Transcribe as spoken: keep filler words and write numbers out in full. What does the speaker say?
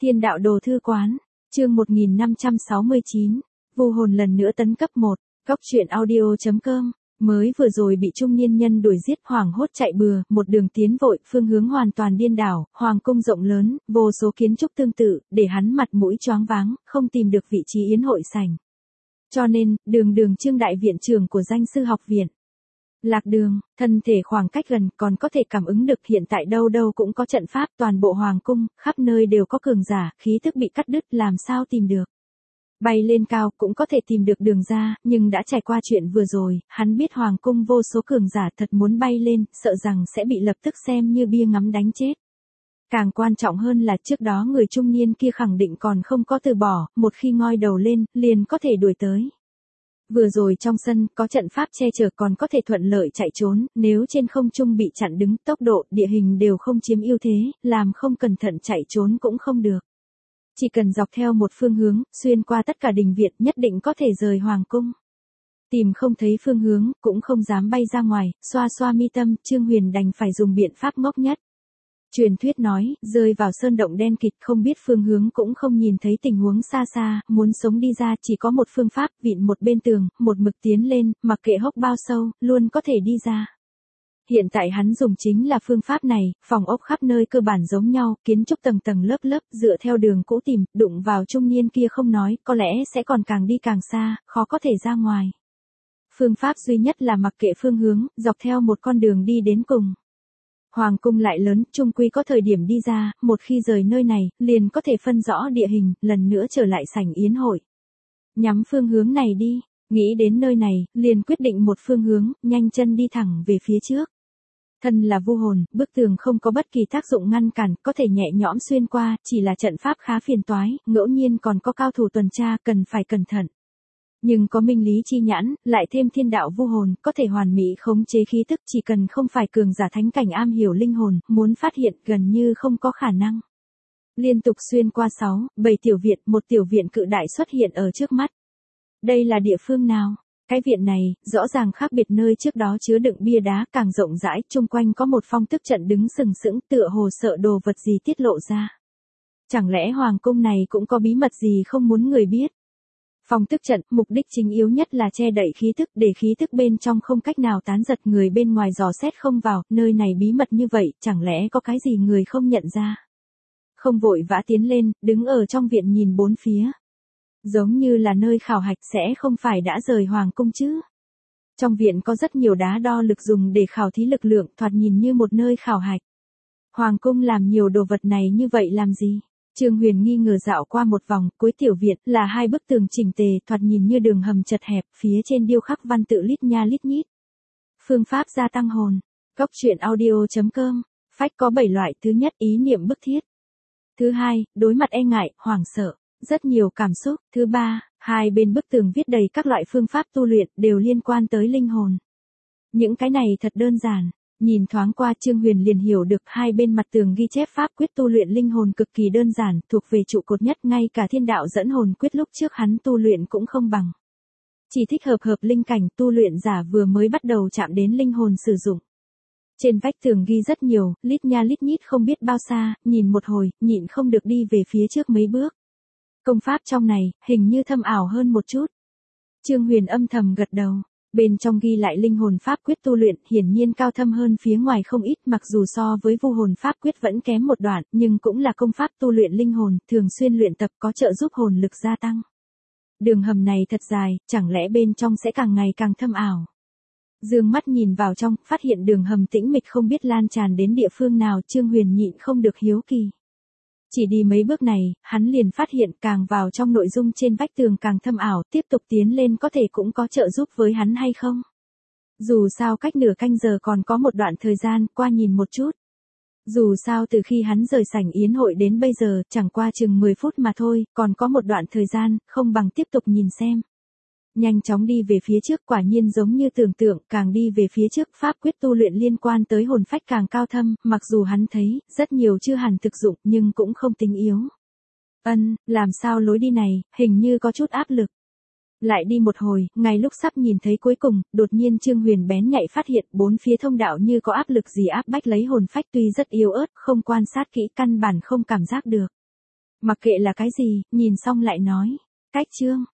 Thiên đạo đồ thư quán, chương một nghìn năm trăm sáu mươi chín, vu hồn lần nữa tấn cấp một, góc truyện audio chấm com, mới vừa rồi bị trung niên nhân đuổi giết hoảng hốt chạy bừa, một đường tiến vội, phương hướng hoàn toàn điên đảo, hoàng cung rộng lớn, vô số kiến trúc tương tự, để hắn mặt mũi choáng váng, không tìm được vị trí yến hội sảnh. Cho nên, đường đường Trương đại viện trưởng của danh sư học viện. Lạc đường, thân thể khoảng cách gần còn có thể cảm ứng được hiện tại đâu đâu cũng có trận pháp, toàn bộ hoàng cung, khắp nơi đều có cường giả, khí thức bị cắt đứt làm sao tìm được. Bay lên cao cũng có thể tìm được đường ra, nhưng đã trải qua chuyện vừa rồi, hắn biết hoàng cung vô số cường giả thật muốn bay lên, sợ rằng sẽ bị lập tức xem như bia ngắm đánh chết. Càng quan trọng hơn là trước đó người trung niên kia khẳng định còn không có từ bỏ, một khi ngoi đầu lên, liền có thể đuổi tới. Vừa rồi trong sân có trận pháp che chở còn có thể thuận lợi chạy trốn, nếu trên không trung bị chặn đứng, tốc độ, địa hình đều không chiếm ưu thế, làm không cẩn thận chạy trốn cũng không được. Chỉ cần dọc theo một phương hướng, xuyên qua tất cả đình viện nhất định có thể rời hoàng cung. Tìm không thấy phương hướng, cũng không dám bay ra ngoài, xoa xoa mi tâm, Trương Huyền đành phải dùng biện pháp ngốc nhất. Truyền thuyết nói, rơi vào sơn động đen kịt không biết phương hướng cũng không nhìn thấy tình huống xa xa, muốn sống đi ra chỉ có một phương pháp, vịn một bên tường, một mực tiến lên, mặc kệ hốc bao sâu, luôn có thể đi ra. Hiện tại hắn dùng chính là phương pháp này, phòng ốc khắp nơi cơ bản giống nhau, kiến trúc tầng tầng lớp lớp, dựa theo đường cũ tìm, đụng vào trung niên kia không nói, có lẽ sẽ còn càng đi càng xa, khó có thể ra ngoài. Phương pháp duy nhất là mặc kệ phương hướng, dọc theo một con đường đi đến cùng. Hoàng cung lại lớn, chung quy có thời điểm đi ra, một khi rời nơi này, liền có thể phân rõ địa hình, lần nữa trở lại sảnh yến hội. Nhắm phương hướng này đi, nghĩ đến nơi này, liền quyết định một phương hướng, nhanh chân đi thẳng về phía trước. Thân là vu hồn, bức tường không có bất kỳ tác dụng ngăn cản, có thể nhẹ nhõm xuyên qua, chỉ là trận pháp khá phiền toái, ngẫu nhiên còn có cao thủ tuần tra, cần phải cẩn thận. Nhưng có minh lý chi nhãn, lại thêm thiên đạo vu hồn, có thể hoàn mỹ khống chế khí tức, chỉ cần không phải cường giả thánh cảnh am hiểu linh hồn, muốn phát hiện gần như không có khả năng. Liên tục xuyên qua sáu, bảy tiểu viện, một tiểu viện cự đại xuất hiện ở trước mắt. Đây là địa phương nào? Cái viện này, rõ ràng khác biệt nơi trước đó chứa đựng bia đá càng rộng rãi, chung quanh có một phong tức trận đứng sừng sững tựa hồ sợ đồ vật gì tiết lộ ra. Chẳng lẽ hoàng cung này cũng có bí mật gì không muốn người biết? Phong tức trận, mục đích chính yếu nhất là che đậy khí thức để khí thức bên trong không cách nào tán giật người bên ngoài dò xét không vào, nơi này bí mật như vậy, chẳng lẽ có cái gì người không nhận ra? Không vội vã tiến lên, đứng ở trong viện nhìn bốn phía. Giống như là nơi khảo hạch sẽ không phải đã rời hoàng cung chứ. Trong viện có rất nhiều đá đo lực dùng để khảo thí lực lượng, thoạt nhìn như một nơi khảo hạch. Hoàng cung làm nhiều đồ vật này như vậy làm gì? Trương Huyền nghi ngờ dạo qua một vòng, cuối tiểu viện là hai bức tường chỉnh tề, thoạt nhìn như đường hầm chật hẹp, phía trên điêu khắc văn tự lít nha lít nhít. Phương pháp gia tăng hồn. Góc truyện audio chấm com. Phách có bảy loại, thứ nhất ý niệm bức thiết. Thứ hai, đối mặt e ngại, hoảng sợ, rất nhiều cảm xúc. Thứ ba, hai bên bức tường viết đầy các loại phương pháp tu luyện đều liên quan tới linh hồn. Những cái này thật đơn giản. Nhìn thoáng qua Trương Huyền liền hiểu được hai bên mặt tường ghi chép pháp quyết tu luyện linh hồn cực kỳ đơn giản, thuộc về trụ cột nhất, ngay cả thiên đạo dẫn hồn quyết lúc trước hắn tu luyện cũng không bằng. Chỉ thích hợp hợp linh cảnh tu luyện giả vừa mới bắt đầu chạm đến linh hồn sử dụng. Trên vách tường ghi rất nhiều, lít nha lít nhít không biết bao xa, nhìn một hồi, nhịn không được đi về phía trước mấy bước. Công pháp trong này, hình như thâm ảo hơn một chút. Trương Huyền âm thầm gật đầu. Bên trong ghi lại linh hồn pháp quyết tu luyện, hiển nhiên cao thâm hơn phía ngoài không ít, mặc dù so với vu hồn pháp quyết vẫn kém một đoạn, nhưng cũng là công pháp tu luyện linh hồn, thường xuyên luyện tập có trợ giúp hồn lực gia tăng. Đường hầm này thật dài, chẳng lẽ bên trong sẽ càng ngày càng thâm ảo. Dương mắt nhìn vào trong, phát hiện đường hầm tĩnh mịch không biết lan tràn đến địa phương nào, Trương Huyền nhịn không được hiếu kỳ. Chỉ đi mấy bước này, hắn liền phát hiện càng vào trong nội dung trên vách tường càng thâm ảo, tiếp tục tiến lên có thể cũng có trợ giúp với hắn hay không? Dù sao cách nửa canh giờ còn có một đoạn thời gian, qua nhìn một chút. Dù sao từ khi hắn rời sảnh yến hội đến bây giờ, chẳng qua chừng mười phút mà thôi, còn có một đoạn thời gian, không bằng tiếp tục nhìn xem. Nhanh chóng đi về phía trước, quả nhiên giống như tưởng tượng, càng đi về phía trước pháp quyết tu luyện liên quan tới hồn phách càng cao thâm, mặc dù hắn thấy, rất nhiều chưa hẳn thực dụng, nhưng cũng không tính yếu. Ân, làm sao lối đi này, hình như có chút áp lực. Lại đi một hồi, ngay lúc sắp nhìn thấy cuối cùng, đột nhiên Trương Huyền bén nhạy phát hiện bốn phía thông đạo như có áp lực gì áp bách lấy hồn phách tuy rất yếu ớt, không quan sát kỹ căn bản không cảm giác được. Mặc kệ là cái gì, nhìn xong lại nói. Cách chương.